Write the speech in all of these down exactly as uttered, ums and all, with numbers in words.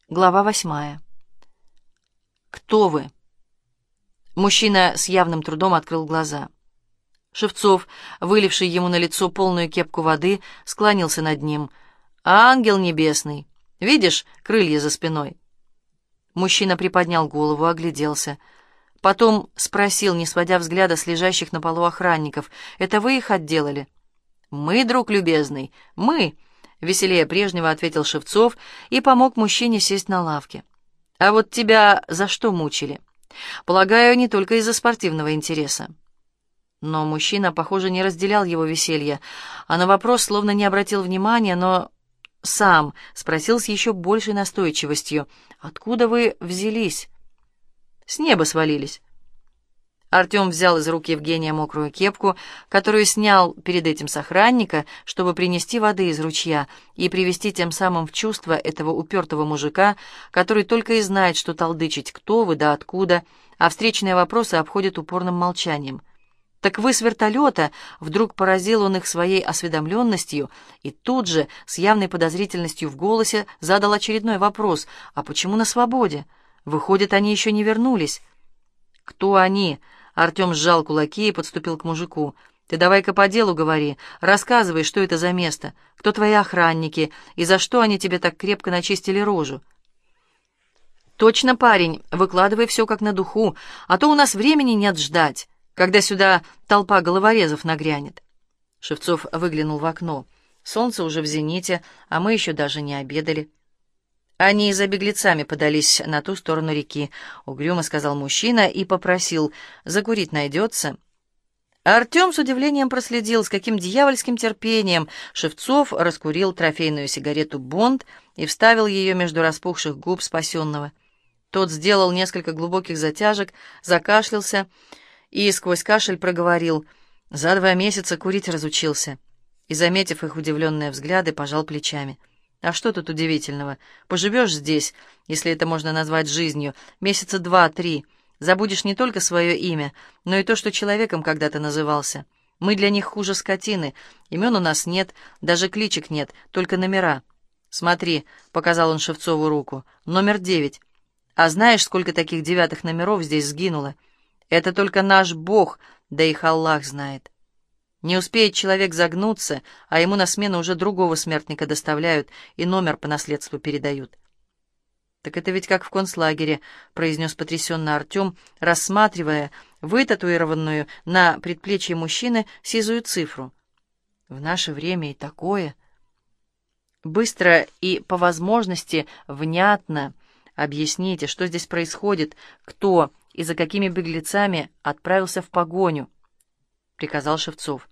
Глава восьмая. «Кто вы?» Мужчина с явным трудом открыл глаза. Шевцов, выливший ему на лицо полную кепку воды, склонился над ним. «Ангел небесный! Видишь крылья за спиной?» Мужчина приподнял голову, огляделся. Потом спросил, не сводя взгляда с лежащих на полу охранников: «Это вы их отделали?» «Мы, друг любезный, мы!» — веселее прежнего ответил Шевцов и помог мужчине сесть на лавке. «А вот тебя за что мучили? Полагаю, не только из-за спортивного интереса». Но мужчина, похоже, не разделял его веселья, а на вопрос словно не обратил внимания, но сам спросил с еще большей настойчивостью: «Откуда вы взялись?» «С неба свалились». Артем взял из рук Евгения мокрую кепку, которую снял перед этим с охранника, чтобы принести воды из ручья и привести тем самым в чувство этого упертого мужика, который только и знает, что толдычить «кто вы» да «откуда», а встречные вопросы обходит упорным молчанием. «Так вы с вертолета?» — вдруг поразил он их своей осведомленностью и тут же, с явной подозрительностью в голосе, задал очередной вопрос: «А почему на свободе? Выходит, они еще не вернулись?» «Кто они?» — Артем сжал кулаки и подступил к мужику. «Ты давай-ка по делу говори, рассказывай, что это за место, кто твои охранники и за что они тебе так крепко начистили рожу». «Точно, парень, выкладывай все как на духу, а то у нас времени нет ждать, когда сюда толпа головорезов нагрянет». Шевцов выглянул в окно. Солнце уже в зените, а мы еще даже не обедали. «Они за беглецами подались на ту сторону реки», — угрюмо сказал мужчина и попросил: «Закурить найдется?» Артем с удивлением проследил, с каким дьявольским терпением Шевцов раскурил трофейную сигарету «Бонд» и вставил ее между распухших губ спасенного. Тот сделал несколько глубоких затяжек, закашлялся и сквозь кашель проговорил: «За два месяца курить разучился». И, заметив их удивленные взгляды, пожал плечами. «А что тут удивительного? Поживешь здесь, если это можно назвать жизнью, месяца два-три, забудешь не только свое имя, но и то, что человеком когда-то назывался. Мы для них хуже скотины, имен у нас нет, даже кличек нет, только номера. Смотри», — показал он Шевцову руку, — «номер девять. А знаешь, сколько таких девятых номеров здесь сгинуло? Это только наш Бог, да их Аллах знает. Не успеет человек загнуться, а ему на смену уже другого смертника доставляют и номер по наследству передают». «Так это ведь как в концлагере», — произнес потрясенно Артем, рассматривая вытатуированную на предплечье мужчины сизую цифру. «В наше время и такое». «Быстро и, по возможности, внятно объясните, что здесь происходит, кто и за какими беглецами отправился в погоню», — приказал Шевцов.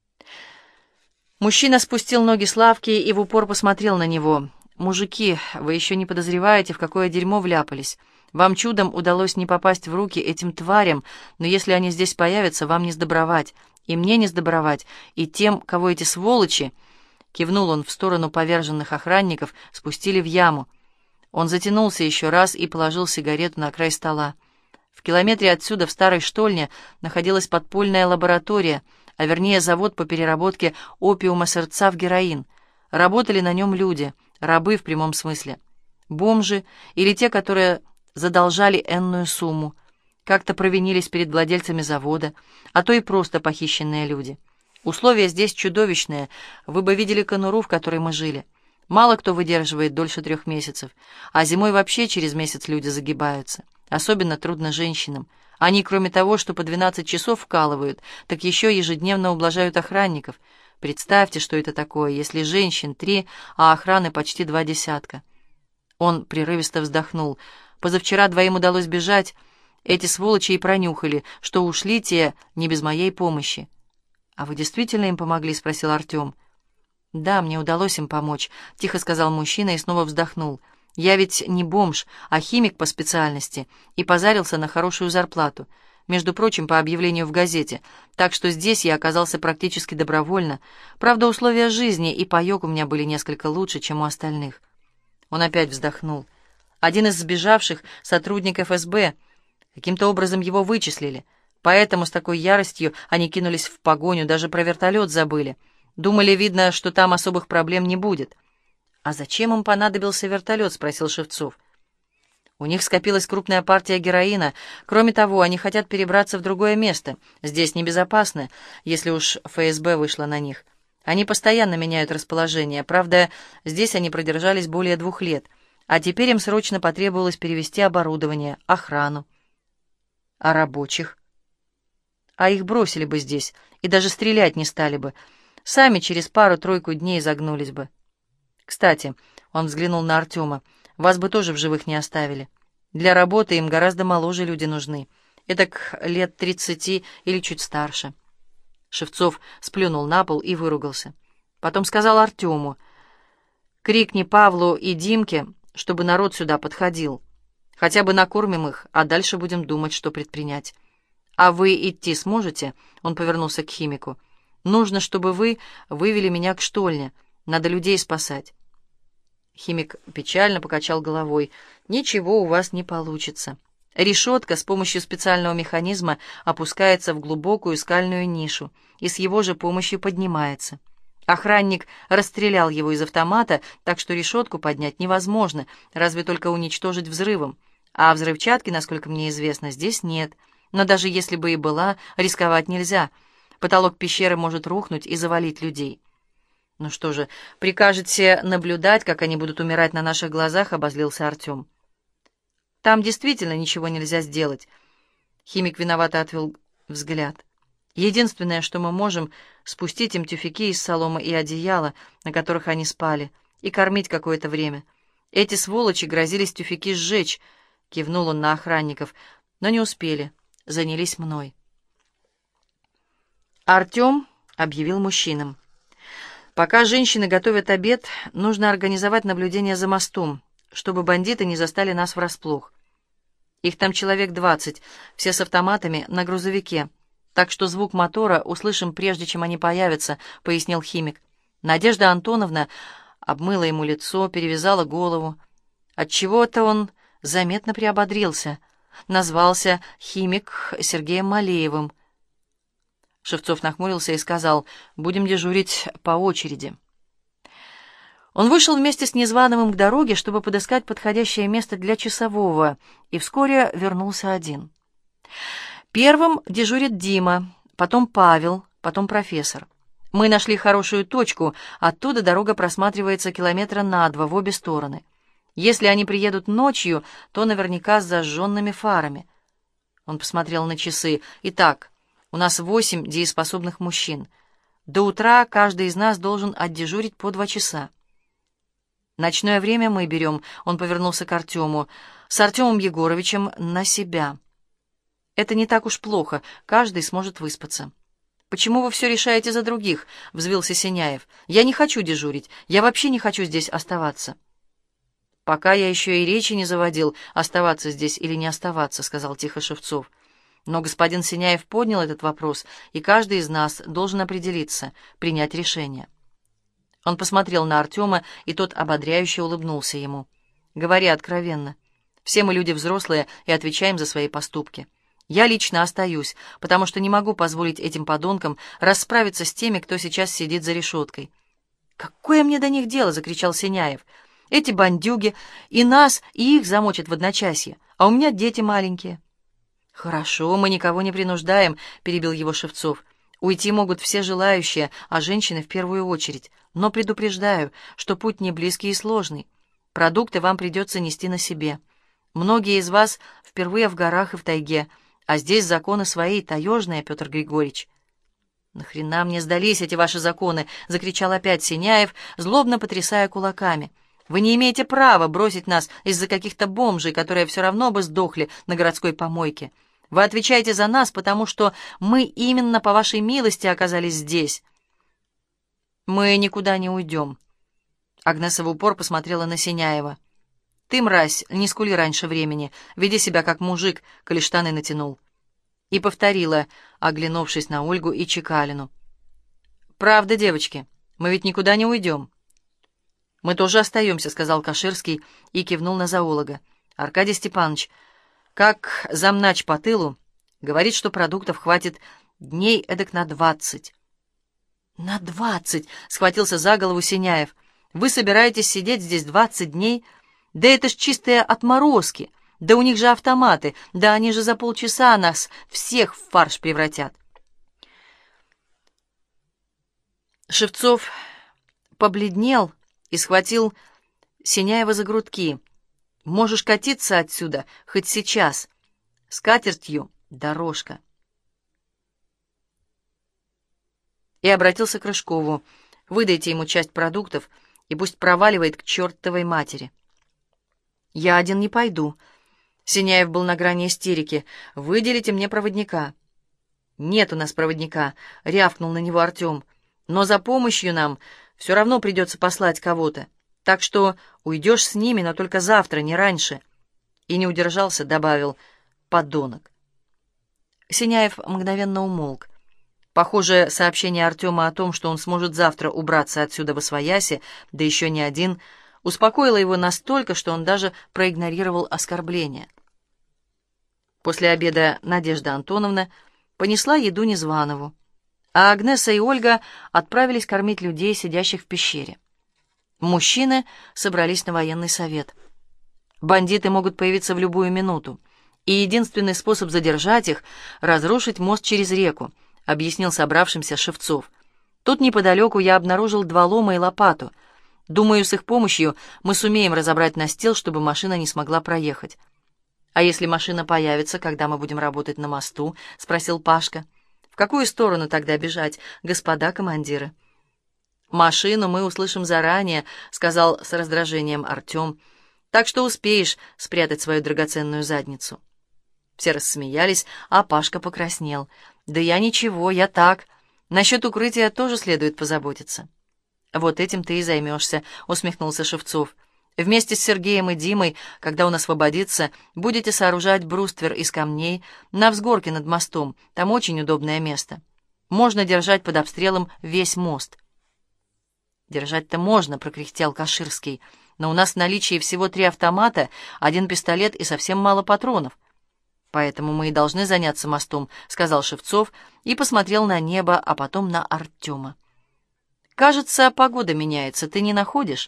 Мужчина спустил ноги с лавки и в упор посмотрел на него. «Мужики, вы еще не подозреваете, в какое дерьмо вляпались. Вам чудом удалось не попасть в руки этим тварям, но если они здесь появятся, вам не сдобровать, и мне не сдобровать, и тем, кого эти сволочи...» Кивнул он в сторону поверженных охранников, спустили в яму. Он затянулся еще раз и положил сигарету на край стола. В километре отсюда, в старой штольне, находилась подпольная лаборатория, а вернее завод по переработке опиума сырца в героин. Работали на нем люди, рабы в прямом смысле. Бомжи или те, которые задолжали энную сумму, как-то провинились перед владельцами завода, а то и просто похищенные люди. Условия здесь чудовищные, вы бы видели конуру, в которой мы жили. Мало кто выдерживает дольше трех месяцев, а зимой вообще через месяц люди загибаются. Особенно трудно женщинам. Они, кроме того, что по двенадцать часов вкалывают, так еще ежедневно ублажают охранников. Представьте, что это такое, если женщин три, а охраны почти два десятка. Он прерывисто вздохнул. Позавчера двоим удалось бежать. Эти сволочи и пронюхали, что ушли те не без моей помощи. «А вы действительно им помогли?» — спросил Артем. «Да, мне удалось им помочь», — тихо сказал мужчина и снова вздохнул. «Я ведь не бомж, а химик по специальности, и позарился на хорошую зарплату, между прочим, по объявлению в газете, так что здесь я оказался практически добровольно. Правда, условия жизни и паёк у меня были несколько лучше, чем у остальных». Он опять вздохнул. «Один из сбежавших — сотрудник эф эс бэ. Каким-то образом его вычислили, поэтому с такой яростью они кинулись в погоню, даже про вертолет забыли. Думали, видно, что там особых проблем не будет. «А зачем им понадобился вертолет?» — спросил Шевцов. «У них скопилась крупная партия героина. Кроме того, они хотят перебраться в другое место. Здесь небезопасно, если уж эф эс бэ вышло на них. Они постоянно меняют расположение. Правда, здесь они продержались более двух лет. А теперь им срочно потребовалось перевести оборудование, охрану. А рабочих? А их бросили бы здесь, и даже стрелять не стали бы. Сами через пару-тройку дней загнулись бы. Кстати, он взглянул на Артема, вас бы тоже в живых не оставили. Для работы им гораздо моложе люди нужны. Эдак лет тридцати или чуть старше». Шевцов сплюнул на пол и выругался. Потом сказал Артему: «Крикни Павлу и Димке, чтобы народ сюда подходил. Хотя бы накормим их, а дальше будем думать, что предпринять. А вы идти сможете?» Он повернулся к химику. «Нужно, чтобы вы вывели меня к штольне. Надо людей спасать». Химик печально покачал головой. «Ничего у вас не получится. Решетка с помощью специального механизма опускается в глубокую скальную нишу и с его же помощью поднимается. Охранник расстрелял его из автомата, так что решетку поднять невозможно, разве только уничтожить взрывом. А взрывчатки, насколько мне известно, здесь нет. Но даже если бы и была, рисковать нельзя. Потолок пещеры может рухнуть и завалить людей». «Ну что же, прикажете наблюдать, как они будут умирать на наших глазах?» — обозлился Артем. «Там действительно ничего нельзя сделать». Химик виновато отвел взгляд. «Единственное, что мы можем, спустить им тюфяки из соломы и одеяла, на которых они спали, и кормить какое-то время. Эти сволочи грозились тюфяки сжечь», — кивнул он на охранников, — «но не успели, занялись мной». Артем объявил мужчинам: «Пока женщины готовят обед, нужно организовать наблюдение за мостом, чтобы бандиты не застали нас врасплох. Их там человек двадцать, все с автоматами на грузовике, так что звук мотора услышим, прежде чем они появятся», — пояснил химик. Надежда Антоновна обмыла ему лицо, перевязала голову. Отчего-то он заметно приободрился. Назвался химик Сергеем Малеевым. Шевцов нахмурился и сказал: «Будем дежурить по очереди». Он вышел вместе с Незваным к дороге, чтобы подыскать подходящее место для часового, и вскоре вернулся один. Первым дежурит Дима, потом Павел, потом профессор. Мы нашли хорошую точку, оттуда дорога просматривается километра на два в обе стороны. Если они приедут ночью, то наверняка с зажженными фарами. Он посмотрел на часы. «Итак, у нас восемь дееспособных мужчин. До утра каждый из нас должен отдежурить по два часа. Ночное время мы берем», — он повернулся к Артему, — «с Артемом Егоровичем на себя. Это не так уж плохо, каждый сможет выспаться». «Почему вы все решаете за других?» — взвился Синяев. «Я не хочу дежурить, я вообще не хочу здесь оставаться». «Пока я еще и речи не заводил, оставаться здесь или не оставаться», — сказал тихо Шевцов. «Но господин Синяев поднял этот вопрос, и каждый из нас должен определиться, принять решение». Он посмотрел на Артема, и тот ободряюще улыбнулся ему. «Говори откровенно. Все мы люди взрослые и отвечаем за свои поступки. Я лично остаюсь, потому что не могу позволить этим подонкам расправиться с теми, кто сейчас сидит за решеткой». «Какое мне до них дело?» — закричал Синяев. «Эти бандюги и нас, и их замочат в одночасье, а у меня дети маленькие». «Хорошо, мы никого не принуждаем», — перебил его Шевцов. «Уйти могут все желающие, а женщины в первую очередь. Но предупреждаю, что путь не близкий и сложный. Продукты вам придется нести на себе. Многие из вас впервые в горах и в тайге, а здесь законы свои, таежные, Петр Григорьевич». «Нахрена мне сдались эти ваши законы?» — закричал опять Синяев, злобно потрясая кулаками. «Вы не имеете права бросить нас из-за каких-то бомжей, которые все равно бы сдохли на городской помойке. Вы отвечаете за нас, потому что мы именно по вашей милости оказались здесь». «Мы никуда не уйдем». Агнеса в упор посмотрела на Синяева. «Ты, мразь, не скули раньше времени, веди себя как мужик, коли штаны натянул». И повторила, оглянувшись на Ольгу и Чекалину: «Правда, девочки, мы ведь никуда не уйдем». «Мы тоже остаемся», — сказал Каширский и кивнул на зоолога. «Аркадий Степанович, как замнач по тылу, говорит, что продуктов хватит дней эдак на двадцать». «На двадцать!» — схватился за голову Синяев. Вы собираетесь сидеть здесь двадцать дней? Да это ж чистые отморозки! Да у них же автоматы! Да они же за полчаса нас всех в фарш превратят!» Шевцов побледнел и схватил Синяева за грудки. «Можешь катиться отсюда хоть сейчас. С катертью дорожка». И обратился к Рыжкову. «Выдайте ему часть продуктов, и пусть проваливает к чертовой матери». «Я один не пойду». Синяев был на грани истерики. «Выделите мне проводника». «Нет у нас проводника», — рявкнул на него Артем. «Но за помощью нам все равно придется послать кого-то. Так что уйдешь с ними, но только завтра, не раньше». И не удержался, добавил: «Подонок». Синяев мгновенно умолк. Похоже, сообщение Артема о том, что он сможет завтра убраться отсюда восвояси, да еще не один, успокоило его настолько, что он даже проигнорировал оскорбление. После обеда Надежда Антоновна понесла еду Незванову, а Агнеса и Ольга отправились кормить людей, сидящих в пещере. Мужчины собрались на военный совет. Бандиты могут появиться в любую минуту, и единственный способ задержать их — разрушить мост через реку, — объяснил собравшимся Шевцов. «Тут неподалеку я обнаружил два лома и лопату. Думаю, с их помощью мы сумеем разобрать настил, чтобы машина не смогла проехать». «А если машина появится, когда мы будем работать на мосту?» — спросил Пашка. «В какую сторону тогда бежать, господа командиры?» «Машину мы услышим заранее», — сказал с раздражением Артем. «Так что успеешь спрятать свою драгоценную задницу». Все рассмеялись, а Пашка покраснел. «Да я ничего, я так. Насчет укрытия тоже следует позаботиться». «Вот этим ты и займешься», — усмехнулся Шевцов. «Вместе с Сергеем и Димой, когда он освободится, будете сооружать бруствер из камней на взгорке над мостом. Там очень удобное место. Можно держать под обстрелом весь мост». «Держать-то можно», — прокряхтел Каширский. «Но у нас в наличии всего три автомата, один пистолет и совсем мало патронов. Поэтому мы и должны заняться мостом», — сказал Шевцов и посмотрел на небо, а потом на Артема. «Кажется, погода меняется, ты не находишь?»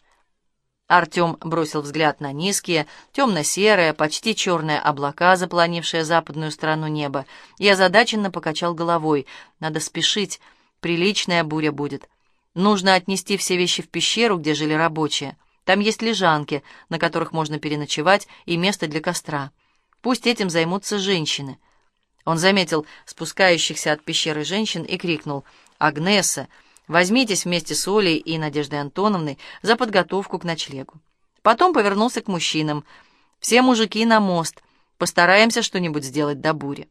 Артем бросил взгляд на низкие, темно-серые, почти черные облака, заполонившие западную сторону неба, и озадаченно покачал головой. «Надо спешить, приличная буря будет. Нужно отнести все вещи в пещеру, где жили рабочие. Там есть лежанки, на которых можно переночевать, и место для костра. Пусть этим займутся женщины». Он заметил спускающихся от пещеры женщин и крикнул: «Агнеса, возьмитесь вместе с Олей и Надеждой Антоновной за подготовку к ночлегу». Потом повернулся к мужчинам: «Все мужики на мост, постараемся что-нибудь сделать до бури».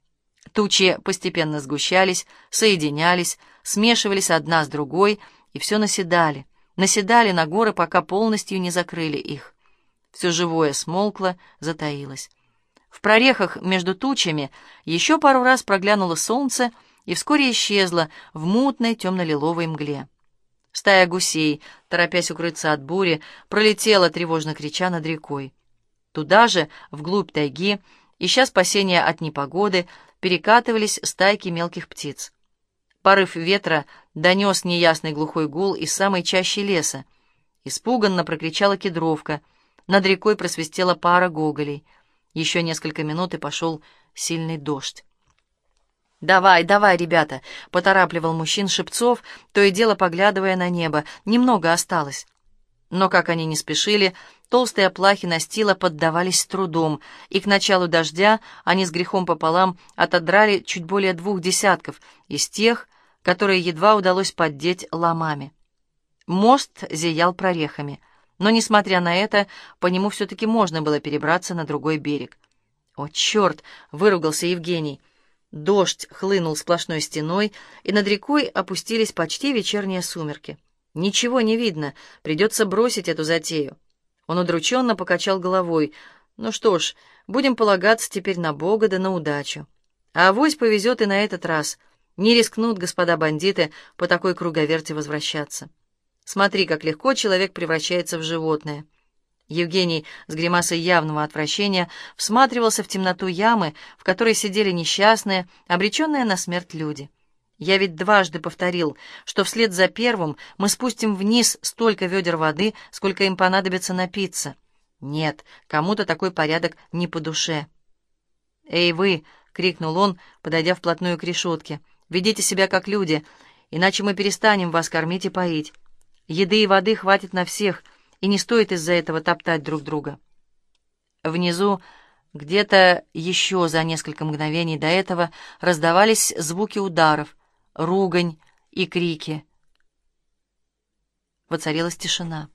Тучи постепенно сгущались, соединялись, смешивались одна с другой, и все наседали, наседали на горы, пока полностью не закрыли их. Все живое смолкло, затаилось. В прорехах между тучами еще пару раз проглянуло солнце и вскоре исчезло в мутной темно-лиловой мгле. Стая гусей, торопясь укрыться от бури, пролетела, тревожно крича, над рекой. Туда же, вглубь тайги, ища спасения от непогоды, перекатывались стайки мелких птиц. Порыв ветра донес неясный глухой гул из самой чащи леса. Испуганно прокричала кедровка. Над рекой просвистела пара гоголей. Еще несколько минут, и пошел сильный дождь. «Давай, давай, ребята!» — поторапливал мужчин Шевцов, то и дело поглядывая на небо. «Немного осталось». Но, как они не спешили, толстые плахи настила поддавались с трудом, и к началу дождя они с грехом пополам отодрали чуть более двух десятков из тех, которые едва удалось поддеть ломами. Мост зиял прорехами, но, несмотря на это, по нему все-таки можно было перебраться на другой берег. «О, черт!» — выругался Евгений. Дождь хлынул сплошной стеной, и над рекой опустились почти вечерние сумерки. «Ничего не видно, придется бросить эту затею». Он удрученно покачал головой. «Ну что ж, будем полагаться теперь на Бога да на удачу. А авось повезет и на этот раз. Не рискнут господа бандиты по такой круговерти возвращаться. Смотри, как легко человек превращается в животное». Евгений с гримасой явного отвращения всматривался в темноту ямы, в которой сидели несчастные, обреченные на смерть люди. Я ведь дважды повторил, что вслед за первым мы спустим вниз столько ведер воды, сколько им понадобится напиться. Нет, кому-то такой порядок не по душе. «Эй, вы!» — крикнул он, подойдя вплотную к решетке. «Ведите себя как люди, иначе мы перестанем вас кормить и поить. Еды и воды хватит на всех, и не стоит из-за этого топтать друг друга». Внизу, где-то еще за несколько мгновений до этого, раздавались звуки ударов, ругань и крики. Воцарилась тишина.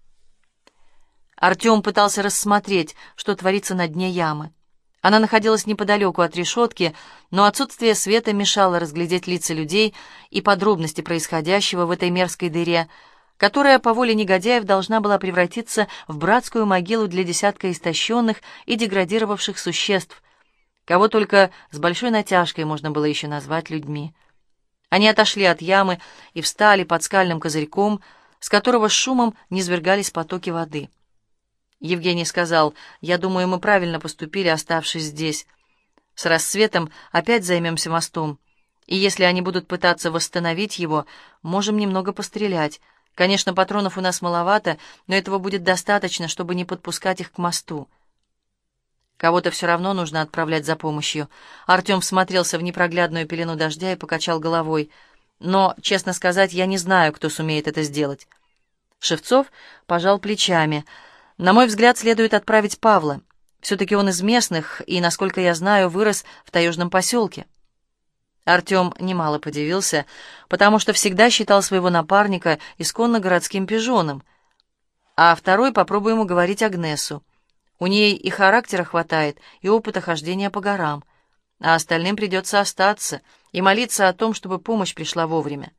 Артем пытался рассмотреть, что творится на дне ямы. Она находилась неподалеку от решетки, но отсутствие света мешало разглядеть лица людей и подробности происходящего в этой мерзкой дыре, которая по воле негодяев должна была превратиться в братскую могилу для десятка истощенных и деградировавших существ, кого только с большой натяжкой можно было еще назвать людьми. Они отошли от ямы и встали под скальным козырьком, с которого с шумом низвергались потоки воды. Евгений сказал: «Я думаю, мы правильно поступили, оставшись здесь. С рассветом опять займемся мостом, и если они будут пытаться восстановить его, можем немного пострелять. Конечно, патронов у нас маловато, но этого будет достаточно, чтобы не подпускать их к мосту. Кого-то все равно нужно отправлять за помощью». Артем всмотрелся в непроглядную пелену дождя и покачал головой. «Но, честно сказать, я не знаю, кто сумеет это сделать». Шевцов пожал плечами. «На мой взгляд, следует отправить Павла. Все-таки он из местных и, насколько я знаю, вырос в таежном поселке». Артем немало подивился, потому что всегда считал своего напарника исконно городским пижоном. А второй попробуем уговорить Агнесу. У ней и характера хватает, и опыта хождения по горам. А остальным придется остаться и молиться о том, чтобы помощь пришла вовремя.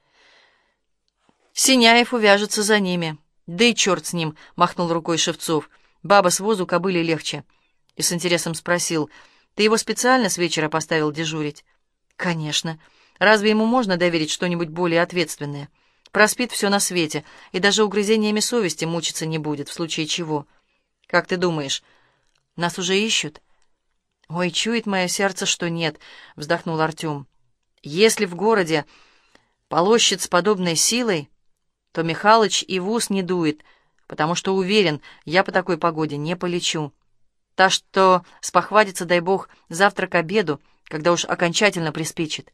Синяев увяжется за ними. «Да и черт с ним!» — махнул рукой Шевцов. «Баба с возу кобыле легче». И с интересом спросил: «Ты его специально с вечера поставил дежурить?» «Конечно. Разве ему можно доверить что-нибудь более ответственное? Проспит все на свете, и даже угрызениями совести мучиться не будет, в случае чего. Как ты думаешь, нас уже ищут?» «Ой, чует мое сердце, что нет», — вздохнул Артем. «Если в городе полощет с подобной силой, то Михалыч и в ус не дует, потому что уверен, я по такой погоде не полечу. Та, что спохватится, дай бог, завтра к обеду, когда уж окончательно приспичит».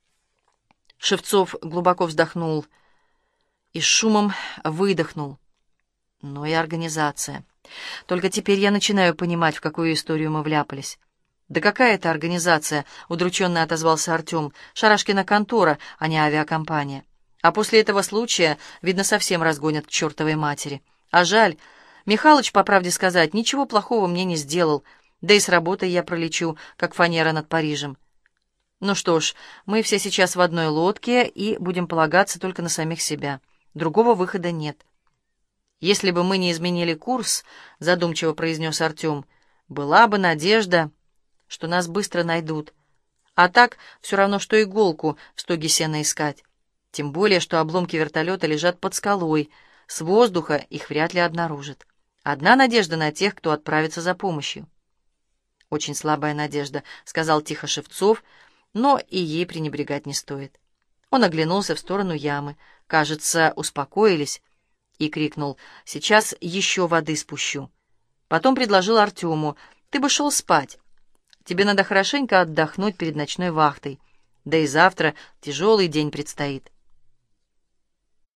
Шевцов глубоко вздохнул и с шумом выдохнул. Ну и организация. Только теперь я начинаю понимать, в какую историю мы вляпались. «Да какая это организация?» — удрученно отозвался Артем. «Шарашкина контора, а не авиакомпания. А после этого случая, видно, совсем разгонят к чертовой матери. А жаль, Михалыч, по правде сказать, ничего плохого мне не сделал, да и с работой я пролечу, как фанера над Парижем. Ну что ж, мы все сейчас в одной лодке и будем полагаться только на самих себя. Другого выхода нет». «Если бы мы не изменили курс, — задумчиво произнес Артем, — была бы надежда, что нас быстро найдут. А так все равно, что иголку в стоге сена искать. Тем более, что обломки вертолета лежат под скалой. С воздуха их вряд ли обнаружат. Одна надежда на тех, кто отправится за помощью». «Очень слабая надежда», — сказал тихо Шевцов, но и ей пренебрегать не стоит. Он оглянулся в сторону ямы. Кажется, успокоились, и крикнул: «Сейчас еще воды спущу». Потом предложил Артему: «Ты бы шел спать. Тебе надо хорошенько отдохнуть перед ночной вахтой. Да и завтра тяжелый день предстоит».